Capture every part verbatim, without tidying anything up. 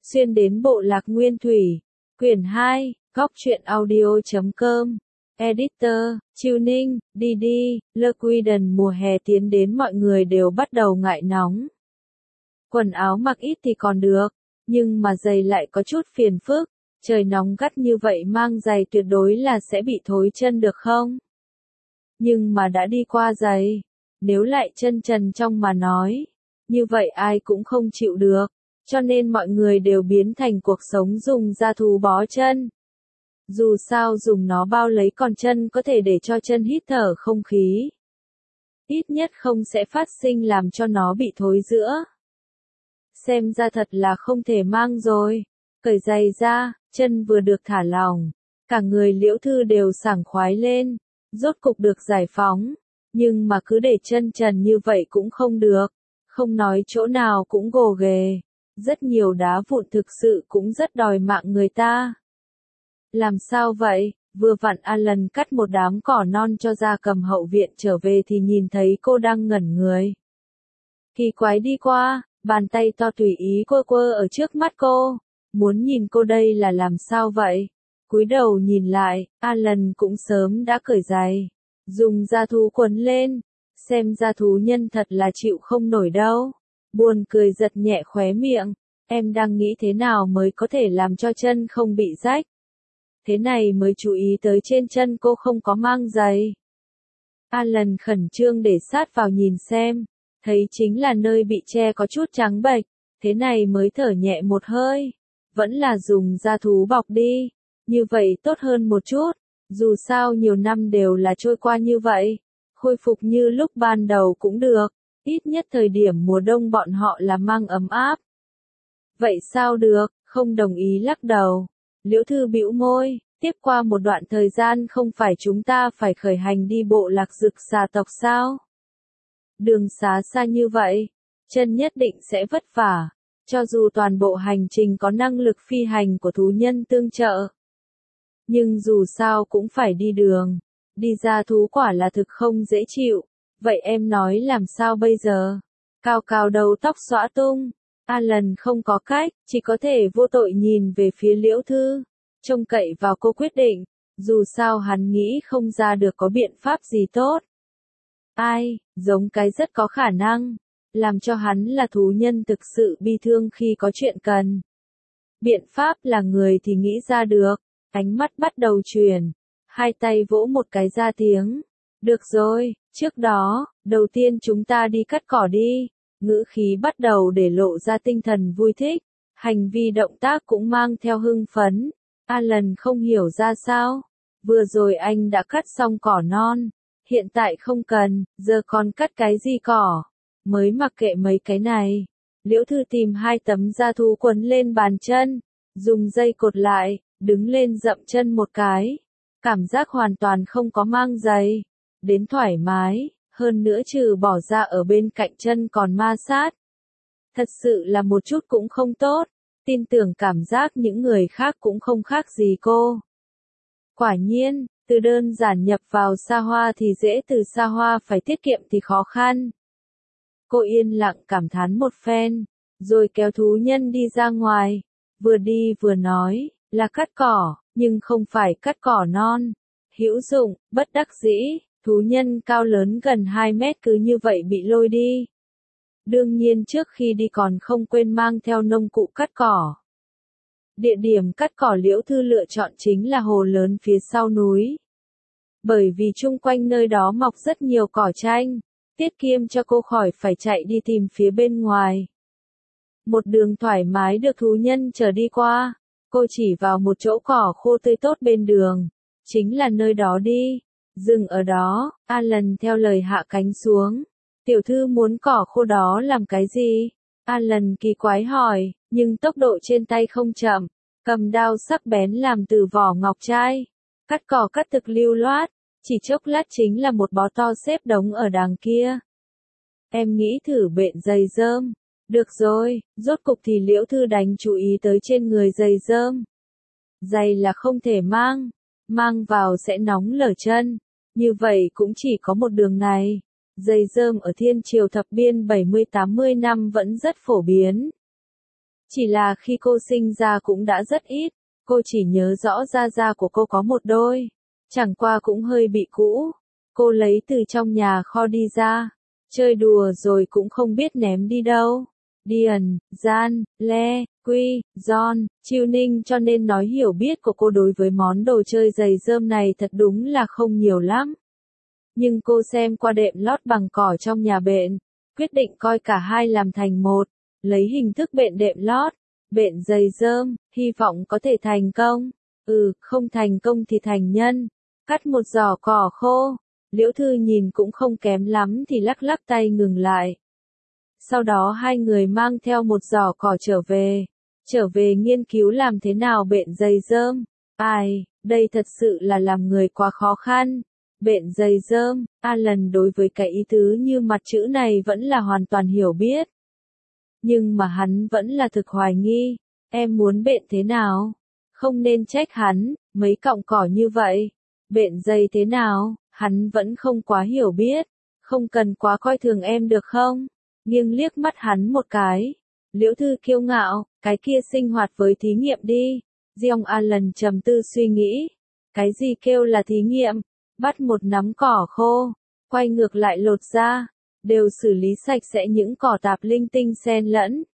xuyên đến bộ lạc nguyên thủy. Quyển hai, góc truyện audio chấm com. Editor, Tuning, đi đi, Liquidation mùa hè tiến đến mọi người đều bắt đầu ngại nóng. Quần áo mặc ít thì còn được, nhưng mà giày lại có chút phiền phức. Trời nóng gắt như vậy mang giày tuyệt đối là sẽ bị thối chân được không? Nhưng mà đã đi qua giày, nếu lại chân trần trong mà nói, như vậy ai cũng không chịu được, cho nên mọi người đều biến thành cuộc sống dùng da thú bó chân. Dù sao dùng nó bao lấy con chân có thể để cho chân hít thở không khí. Ít nhất không sẽ phát sinh làm cho nó bị thối rữa. Xem ra thật là không thể mang rồi. Cởi giày ra, chân vừa được thả lỏng, cả người Liễu Thư đều sảng khoái lên, rốt cục được giải phóng, nhưng mà cứ để chân trần như vậy cũng không được, không nói chỗ nào cũng gồ ghề, rất nhiều đá vụn thực sự cũng rất đòi mạng người ta. Làm sao vậy? Vừa vặn Alan cắt một đám cỏ non cho gia cầm hậu viện trở về thì nhìn thấy cô đang ngẩn người. Kỳ quái đi qua, bàn tay to tùy ý quơ quơ ở trước mắt cô. Muốn nhìn cô đây là làm sao vậy? Cúi đầu nhìn lại, Alan cũng sớm đã cởi giày, dùng da thú quấn lên, xem da thú nhân thật là chịu không nổi đâu. Buồn cười giật nhẹ khóe miệng, em đang nghĩ thế nào mới có thể làm cho chân không bị rách. Thế này mới chú ý tới trên chân cô không có mang giày. Alan khẩn trương để sát vào nhìn xem, thấy chính là nơi bị che có chút trắng bệch, thế này mới thở nhẹ một hơi. Vẫn là dùng da thú bọc đi, như vậy tốt hơn một chút, dù sao nhiều năm đều là trôi qua như vậy, khôi phục như lúc ban đầu cũng được, ít nhất thời điểm mùa đông bọn họ là mang ấm áp. Vậy sao được, không đồng ý lắc đầu. Liễu Thư bĩu môi, tiếp qua một đoạn thời gian không phải chúng ta phải khởi hành đi bộ lạc Dực Xà tộc sao? Đường xá xa như vậy, chân nhất định sẽ vất vả. Cho dù toàn bộ hành trình có năng lực phi hành của thú nhân tương trợ. Nhưng dù sao cũng phải đi đường. Đi ra thú quả là thực không dễ chịu. Vậy em nói làm sao bây giờ? Cao cao đầu tóc xõa tung. Alan không có cách, chỉ có thể vô tội nhìn về phía Liễu Thư. Trông cậy vào cô quyết định. Dù sao hắn nghĩ không ra được có biện pháp gì tốt. Ai, giống cái rất có khả năng. Làm cho hắn là thú nhân thực sự bi thương khi có chuyện cần. Biện pháp là người thì nghĩ ra được, ánh mắt bắt đầu chuyển, hai tay vỗ một cái ra tiếng. Được rồi, trước đó, đầu tiên chúng ta đi cắt cỏ đi, ngữ khí bắt đầu để lộ ra tinh thần vui thích, hành vi động tác cũng mang theo hưng phấn. Alan không hiểu ra sao, vừa rồi anh đã cắt xong cỏ non, hiện tại không cần, giờ còn cắt cái gì cỏ? Mới mặc kệ mấy cái này. Liễu Thư tìm hai tấm da thú quấn lên bàn chân, dùng dây cột lại, đứng lên dậm chân một cái. Cảm giác hoàn toàn không có mang giày, đến thoải mái, hơn nữa trừ bỏ ra ở bên cạnh chân còn ma sát. Thật sự là một chút cũng không tốt, tin tưởng cảm giác những người khác cũng không khác gì cô. Quả nhiên, từ đơn giản nhập vào xa hoa thì dễ, từ xa hoa phải tiết kiệm thì khó khăn. Cô yên lặng cảm thán một phen, rồi kéo thú nhân đi ra ngoài, vừa đi vừa nói, là cắt cỏ, nhưng không phải cắt cỏ non. Hữu dụng, bất đắc dĩ, thú nhân cao lớn gần hai mét cứ như vậy bị lôi đi. Đương nhiên trước khi đi còn không quên mang theo nông cụ cắt cỏ. Địa điểm cắt cỏ Liễu Thư lựa chọn chính là hồ lớn phía sau núi. Bởi vì chung quanh nơi đó mọc rất nhiều cỏ tranh. Tiết kiệm cho cô khỏi phải chạy đi tìm phía bên ngoài. Một đường thoải mái được thú nhân chở đi qua, cô chỉ vào một chỗ cỏ khô tươi tốt bên đường, chính là nơi đó đi, dừng ở đó. Alan theo lời hạ cánh xuống. Tiểu thư muốn cỏ khô đó làm cái gì? Alan kỳ quái hỏi, nhưng tốc độ trên tay không chậm, cầm đao sắc bén làm từ vỏ ngọc trai, cắt cỏ cắt thực lưu loát. Chỉ chốc lát chính là một bó to xếp đống ở đằng kia. Em nghĩ thử bện giày rơm. Được rồi, rốt cục thì Liễu Thư đánh chú ý tới trên người giày rơm. Giày là không thể mang, mang vào sẽ nóng lở chân. Như vậy cũng chỉ có một đường này. Giày rơm ở thiên triều thập biên bảy mươi tám mươi năm vẫn rất phổ biến. Chỉ là khi cô sinh ra cũng đã rất ít, cô chỉ nhớ rõ da da của cô có một đôi, chẳng qua cũng hơi bị cũ. Cô lấy từ trong nhà kho đi ra, chơi đùa rồi cũng không biết ném đi đâu. Dian, Gian, Le, Quy, John, Chiêu Ninh cho nên nói hiểu biết của cô đối với món đồ chơi giày rơm này thật đúng là không nhiều lắm. Nhưng cô xem qua đệm lót bằng cỏ trong nhà bện, quyết định coi cả hai làm thành một, lấy hình thức bện đệm lót, bện giày rơm, hy vọng có thể thành công. Ừ, không thành công thì thành nhân. Cắt một giỏ cỏ khô, Liễu Thư nhìn cũng không kém lắm thì lắc lắc tay ngừng lại. Sau đó hai người mang theo một giỏ cỏ trở về, trở về nghiên cứu làm thế nào bện giày rơm. Ai, đây thật sự là làm người quá khó khăn. Bện giày rơm, Alan đối với cái ý tứ như mặt chữ này vẫn là hoàn toàn hiểu biết. Nhưng mà hắn vẫn là thực hoài nghi, em muốn bện thế nào? Không nên trách hắn, mấy cọng cỏ như vậy. Bện giày thế nào, hắn vẫn không quá hiểu biết, không cần quá coi thường em được không? Nghiêng liếc mắt hắn một cái. Liễu Thư kiêu ngạo, cái kia sinh hoạt với thí nghiệm đi. Diong Alan trầm tư suy nghĩ. Cái gì kêu là thí nghiệm? Bắt một nắm cỏ khô, quay ngược lại lột ra, đều xử lý sạch sẽ những cỏ tạp linh tinh xen lẫn.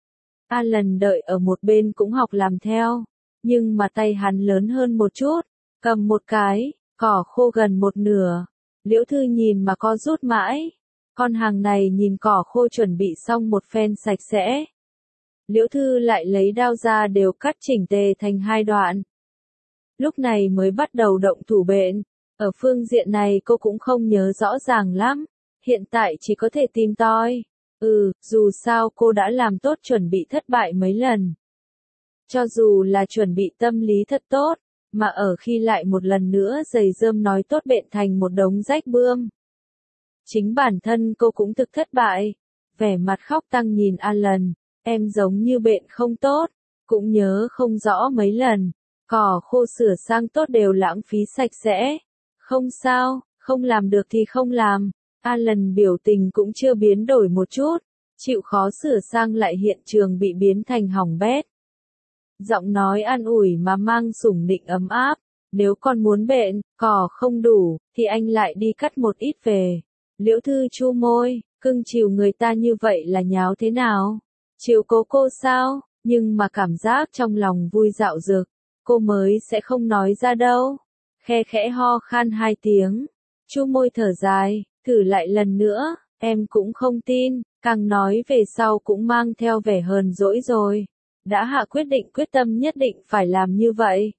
Alan đợi ở một bên cũng học làm theo, nhưng mà tay hắn lớn hơn một chút, cầm một cái, cỏ khô gần một nửa. Liễu Thư nhìn mà co rút mãi. Con hàng này nhìn cỏ khô chuẩn bị xong một phen sạch sẽ. Liễu Thư lại lấy đao ra đều cắt chỉnh tề thành hai đoạn. Lúc này mới bắt đầu động thủ bện. Ở phương diện này cô cũng không nhớ rõ ràng lắm. Hiện tại chỉ có thể tìm tòi. Ừ, dù sao cô đã làm tốt chuẩn bị thất bại mấy lần. Cho dù là chuẩn bị tâm lý thật tốt, mà ở khi lại một lần nữa giày rơm nói tốt bện thành một đống rách bươm. Chính bản thân cô cũng thực thất bại. Vẻ mặt khóc tăng nhìn Alan, em giống như bện không tốt, cũng nhớ không rõ mấy lần. Cỏ khô sửa sang tốt đều lãng phí sạch sẽ. Không sao, không làm được thì không làm. Alan biểu tình cũng chưa biến đổi một chút, chịu khó sửa sang lại hiện trường bị biến thành hỏng bét. Giọng nói an ủi mà mang sủng nịnh ấm áp, nếu con muốn bện, cỏ không đủ, thì anh lại đi cắt một ít về. Liễu Thư chu môi, cưng chiều người ta như vậy là nháo thế nào? Chiều cố cô sao? Nhưng mà cảm giác trong lòng vui dạo dực, cô mới sẽ không nói ra đâu. Khe khẽ ho khan hai tiếng, chu môi thở dài, thử lại lần nữa, em cũng không tin, càng nói về sau cũng mang theo vẻ hờn dỗi rồi. Đã hạ quyết định quyết tâm nhất định phải làm như vậy.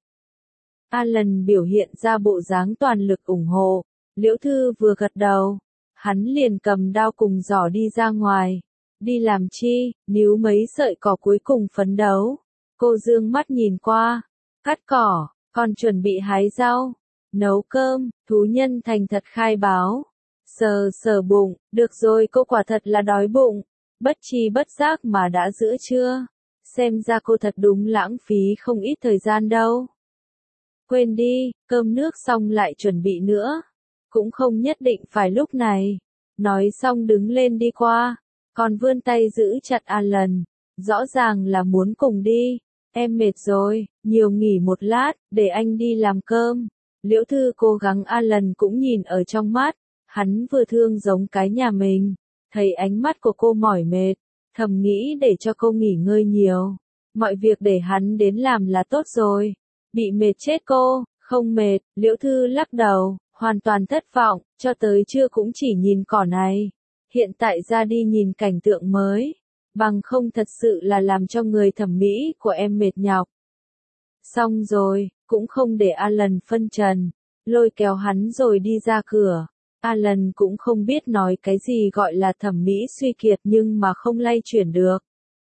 Alan biểu hiện ra bộ dáng toàn lực ủng hộ, Liễu Thư vừa gật đầu, hắn liền cầm đao cùng giỏ đi ra ngoài. Đi làm chi, níu mấy sợi cỏ cuối cùng phấn đấu. Cô dương mắt nhìn qua, cắt cỏ, còn chuẩn bị hái rau, nấu cơm, thú nhân thành thật khai báo. Sờ sờ bụng, được rồi cô quả thật là đói bụng, bất chi bất giác mà đã giữa trưa. Xem ra cô thật đúng lãng phí không ít thời gian đâu. Quên đi, cơm nước xong lại chuẩn bị nữa. Cũng không nhất định phải lúc này. Nói xong đứng lên đi qua, còn vươn tay giữ chặt Alan. Rõ ràng là muốn cùng đi. Em mệt rồi, nhiều nghỉ một lát, để anh đi làm cơm. Liễu Thư cố gắng Alan cũng nhìn ở trong mắt. Hắn vừa thương giống cái nhà mình. Thấy ánh mắt của cô mỏi mệt, thầm nghĩ để cho cô nghỉ ngơi nhiều. Mọi việc để hắn đến làm là tốt rồi. Bị mệt chết cô, không mệt, Liễu Thư lắc đầu, hoàn toàn thất vọng, cho tới trưa cũng chỉ nhìn cỏ này. Hiện tại ra đi nhìn cảnh tượng mới, bằng không thật sự là làm cho người thẩm mỹ của em mệt nhọc. Xong rồi, cũng không để Alan phân trần, lôi kéo hắn rồi đi ra cửa. Alan cũng không biết nói cái gì gọi là thẩm mỹ suy kiệt nhưng mà không lay chuyển được.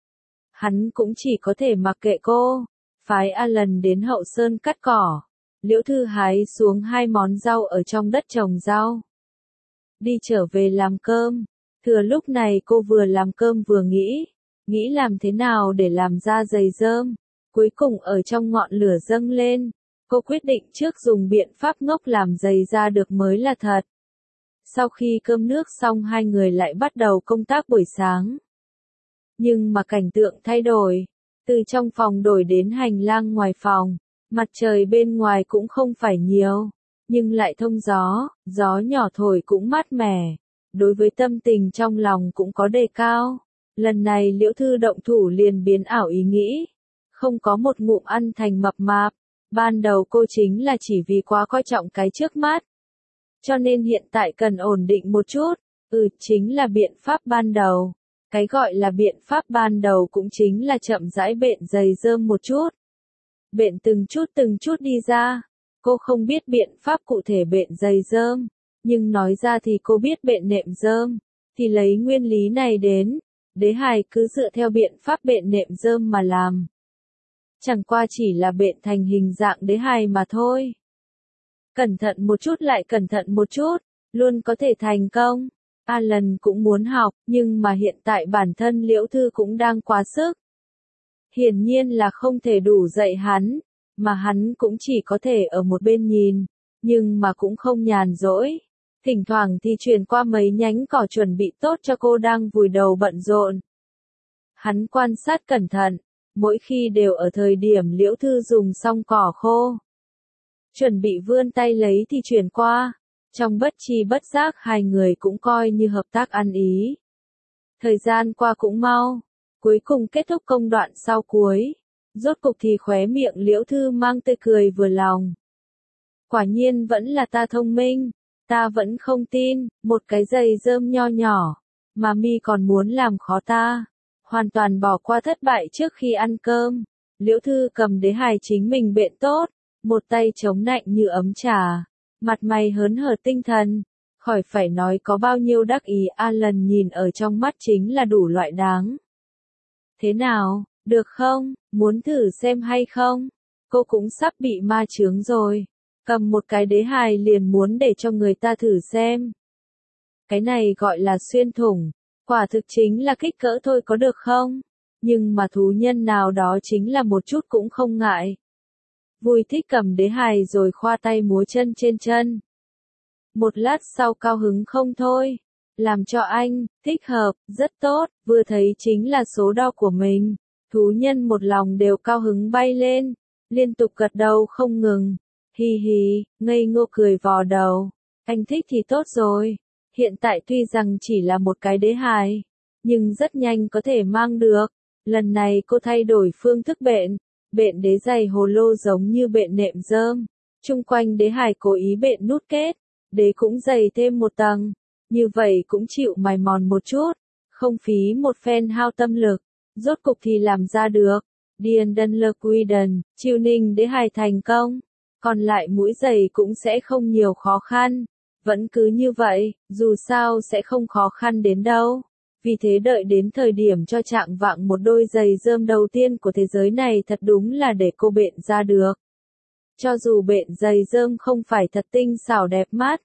Hắn cũng chỉ có thể mặc kệ cô, phái Alan đến hậu sơn cắt cỏ. Liễu Thư hái xuống hai món rau ở trong đất trồng rau. Đi trở về làm cơm. Thừa lúc này cô vừa làm cơm vừa nghĩ, nghĩ làm thế nào để làm ra giày rơm. Cuối cùng ở trong ngọn lửa dâng lên, cô quyết định trước dùng biện pháp ngốc làm giày ra được mới là thật. Sau khi cơm nước xong hai người lại bắt đầu công tác buổi sáng. Nhưng mà cảnh tượng thay đổi, Từ trong phòng đổi đến hành lang ngoài phòng, mặt trời bên ngoài cũng không phải nhiều, nhưng lại thông gió, gió nhỏ thổi cũng mát mẻ. Đối với tâm tình trong lòng cũng có đề cao. Lần này Liễu Thư động thủ liền biến ảo ý nghĩ, không có một ngụm ăn thành mập mạp. Ban đầu cô chính là chỉ vì quá coi trọng cái trước mắt. Cho nên hiện tại cần ổn định một chút, ừ chính là biện pháp ban đầu. Cái gọi là biện pháp ban đầu cũng chính là chậm rãi bện giày rơm một chút. Bện từng chút từng chút đi ra. Cô không biết biện pháp cụ thể bện giày rơm, nhưng nói ra thì cô biết bện nệm rơm, thì lấy nguyên lý này đến, Đế Hải cứ dựa theo biện pháp bện nệm rơm mà làm. Chẳng qua chỉ là bện thành hình dạng Đế Hải mà thôi. Cẩn thận một chút lại cẩn thận một chút, luôn có thể thành công. Alan cũng muốn học, nhưng mà hiện tại bản thân Liễu Thư cũng đang quá sức. Hiển nhiên là không thể đủ dạy hắn, mà hắn cũng chỉ có thể ở một bên nhìn, nhưng mà cũng không nhàn rỗi. Thỉnh thoảng thì truyền qua mấy nhánh cỏ chuẩn bị tốt cho cô đang vùi đầu bận rộn. Hắn quan sát cẩn thận, mỗi khi đều ở thời điểm Liễu Thư dùng xong cỏ khô. Chuẩn bị vươn tay lấy thì truyền qua. Trong bất tri bất giác hai người cũng coi như hợp tác ăn ý. Thời gian qua cũng mau, cuối cùng kết thúc công đoạn sau cuối. Rốt cục thì khóe miệng Liễu Thư mang tươi cười vừa lòng. Quả nhiên vẫn là ta thông minh, ta vẫn không tin, một cái giày rơm nho nhỏ, mà mi còn muốn làm khó ta. Hoàn toàn bỏ qua thất bại trước khi ăn cơm. Liễu Thư cầm Đế Hải chính mình bện tốt, một tay chống nạnh như ấm trà. Mặt mày hớn hở tinh thần, khỏi phải nói có bao nhiêu đắc ý. Alan nhìn ở trong mắt chính là đủ loại đáng. Thế nào, được không, muốn thử xem hay không? Cô cũng sắp bị ma chướng rồi, cầm một cái Đế Hải liền muốn để cho người ta thử xem. Cái này gọi là xuyên thủng, quả thực chính là kích cỡ thôi có được không? Nhưng mà thú nhân nào đó chính là một chút cũng không ngại. Vui thích cầm Đế Hải rồi khoa tay múa chân trên chân. Một lát sau cao hứng không thôi. Làm cho anh, thích hợp, rất tốt, vừa thấy chính là số đo của mình. Thú nhân một lòng đều cao hứng bay lên, liên tục gật đầu không ngừng. Hi hi, ngây ngô cười vò đầu. Anh thích thì tốt rồi. Hiện tại tuy rằng chỉ là một cái Đế Hải, nhưng rất nhanh có thể mang được. Lần này cô thay đổi phương thức bện. Bện đế giày hồ lô giống như bện nệm rơm. Trung quanh Đế Hải cố ý bện nút kết. Đế cũng dày thêm một tầng. Như vậy cũng chịu mài mòn một chút. Không phí một phen hao tâm lực. Rốt cục thì làm ra được. Điền Đân Lơ Quy Đần, Chiêu Ninh Đế Hải thành công. Còn lại mũi giày cũng sẽ không nhiều khó khăn. Vẫn cứ như vậy, dù sao sẽ không khó khăn đến đâu. Vì thế đợi đến thời điểm cho trạng vạng một đôi giày rơm đầu tiên của thế giới này thật đúng là để cô bện ra được. Cho dù bện giày rơm không phải thật tinh xảo đẹp mắt.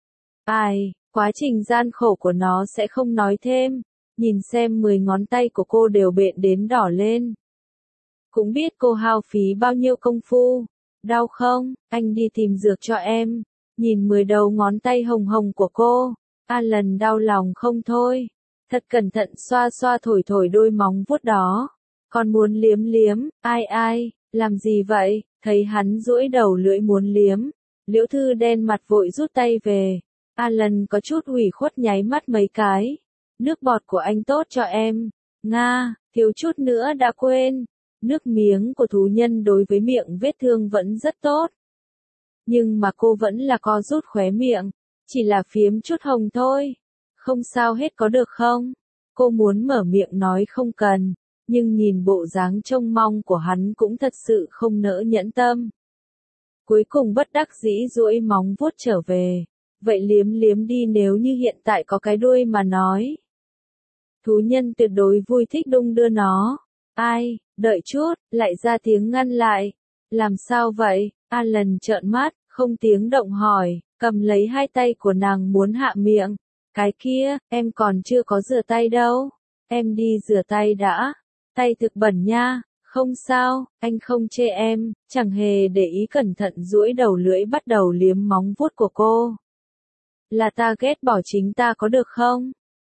Ai, quá trình gian khổ của nó sẽ không nói thêm. Nhìn xem mười ngón tay của cô đều bện đến đỏ lên. Cũng biết cô hao phí bao nhiêu công phu. Đau không, anh đi tìm dược cho em. Nhìn mười đầu ngón tay hồng hồng của cô. Alan đau lòng không thôi. Thật cẩn thận xoa xoa thổi thổi đôi móng vuốt đó. Còn muốn liếm liếm, ai ai, làm gì vậy, thấy hắn duỗi đầu lưỡi muốn liếm. Liễu Thư đen mặt vội rút tay về. Alan có chút ủy khuất nháy mắt mấy cái. Nước bọt của anh tốt cho em. Nga, thiếu chút nữa đã quên. Nước miếng của thú nhân đối với miệng vết thương vẫn rất tốt. Nhưng mà cô vẫn là co rút khóe miệng. Chỉ là phiếm chút hồng thôi. Không sao hết có được không? Cô muốn mở miệng nói không cần, nhưng nhìn bộ dáng trông mong của hắn cũng thật sự không nỡ nhẫn tâm. Cuối cùng bất đắc dĩ duỗi móng vuốt trở về. Vậy liếm liếm đi nếu như hiện tại có cái đuôi mà nói. Thú nhân tuyệt đối vui thích đung đưa nó. Ai, đợi chút, lại ra tiếng ngăn lại. Làm sao vậy? Alan trợn mắt, không tiếng động hỏi, cầm lấy hai tay của nàng muốn hạ miệng. Cái kia, em còn chưa có rửa tay đâu. Em đi rửa tay đã. Tay thực bẩn nha. Không sao, anh không chê em. Chẳng hề để ý cẩn thận duỗi đầu lưỡi bắt đầu liếm móng vuốt của cô. Là ta ghét bỏ chính ta có được không?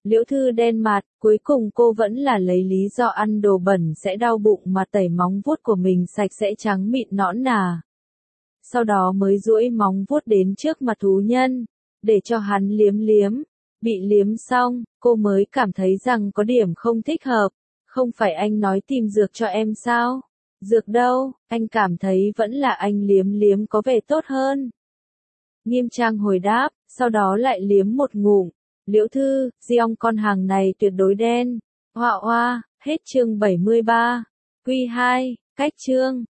Liễu Thư đen mặt, cuối cùng cô vẫn là lấy lý do ăn đồ bẩn sẽ đau bụng mà tẩy móng vuốt của mình sạch sẽ trắng mịn nõn nà. Sau đó mới duỗi móng vuốt đến trước mặt thú nhân, để cho hắn liếm liếm. Bị liếm xong, cô mới cảm thấy rằng có điểm không thích hợp. Không phải anh nói tìm dược cho em sao? Dược đâu, anh cảm thấy vẫn là anh liếm liếm có vẻ tốt hơn. Nghiêm Trang hồi đáp, sau đó lại liếm một ngụm. Liễu Thư, Giong con hàng này tuyệt đối đen. Hoa hoa, hết chương bảy mươi ba. Quy hai, cách chương.